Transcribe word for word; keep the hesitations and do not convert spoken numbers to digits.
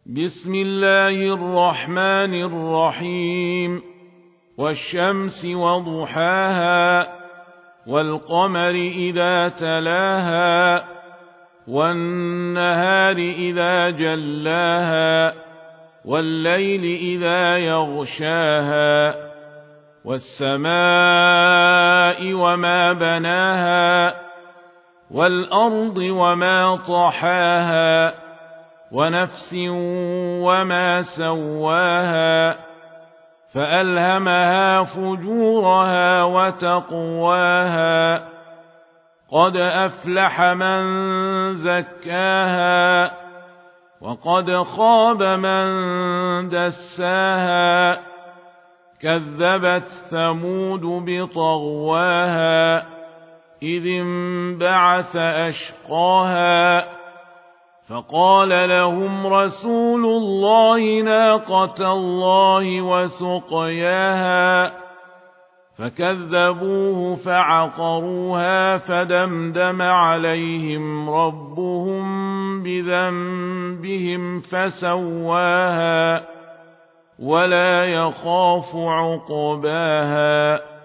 بسم الله الرحمن الرحيم والشمس وضحاها والقمر إذا تلاها والنهار إذا جلاها والليل إذا يغشاها والسماء وما بناها والأرض وما طحاها ونفس وما سواها فألهمها فجورها وتقواها قد أفلح من زكاها وقد خاب من دساها كذبت ثمود بطغواها إذ انبعث أشقاها فقال لهم رسول الله ناقة الله وسقياها فكذبوه فعقروها فدمدم عليهم ربهم بذنبهم فسواها ولا يخاف عقباها